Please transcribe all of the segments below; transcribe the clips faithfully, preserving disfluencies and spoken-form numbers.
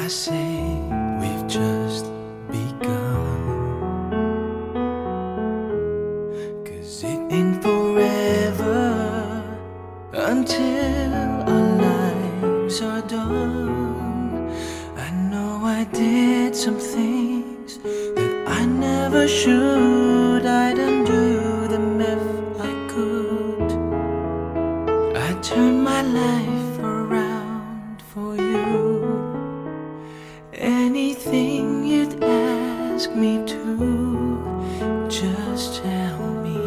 say we've just begun, 'cause it ain't forever until our lives are done. I know I did some things that I never should. I'd undo them if I could. I turned my life around for you. Anything you'd ask me to, just tell me.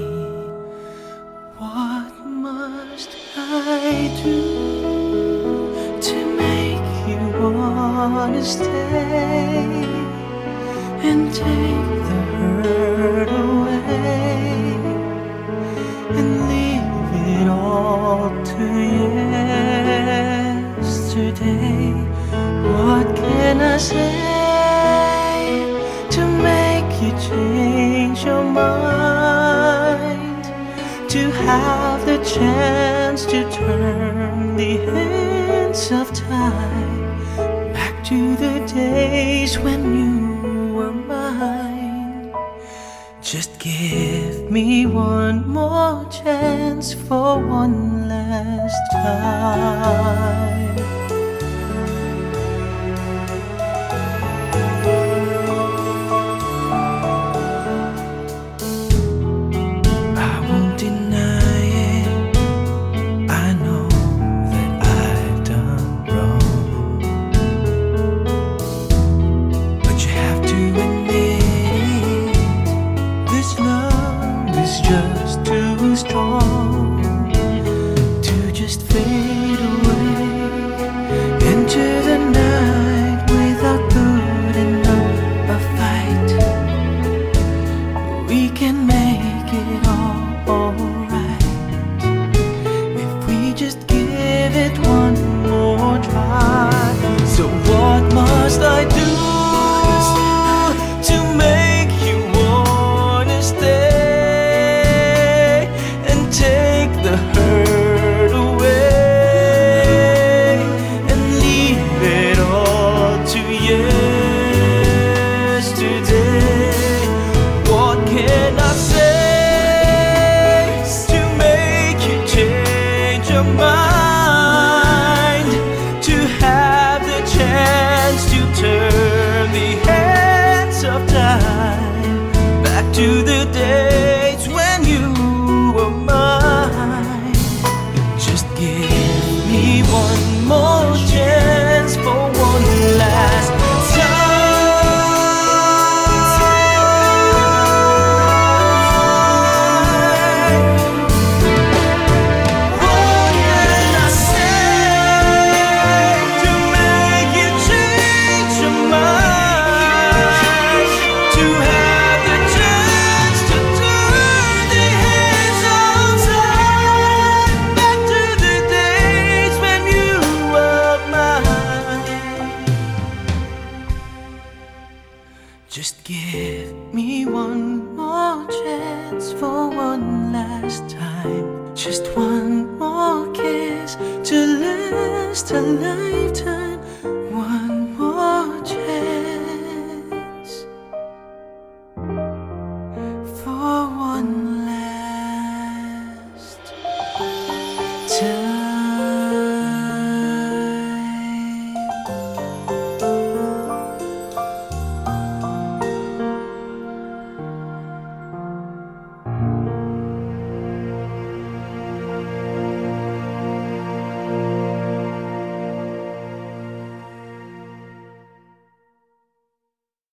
What must I do to make you wanna stay and take the hurt away and leave it all to yesterday? What can I say to make you change your mind? To have the chance to turn the hands of time back to the days when you were mine. Just give me one more chance for one last time. Just too strong to just fade away into the night without putting up a fight. We can make it all alright if we just give it one more try. So what must I do to make you wanna stay? Take the hurt away and leave it all to yesterday. What can I say to make you change your mind? To have the chance to turn the hands of time back to the days when you were mine. Just give me one more chance for one last time. What can I say to make you change your mind? To have the chance to turn the hands of time back to the days when you were mine. Just give me one more chance for one last time. Just one more kiss to last a lifetime.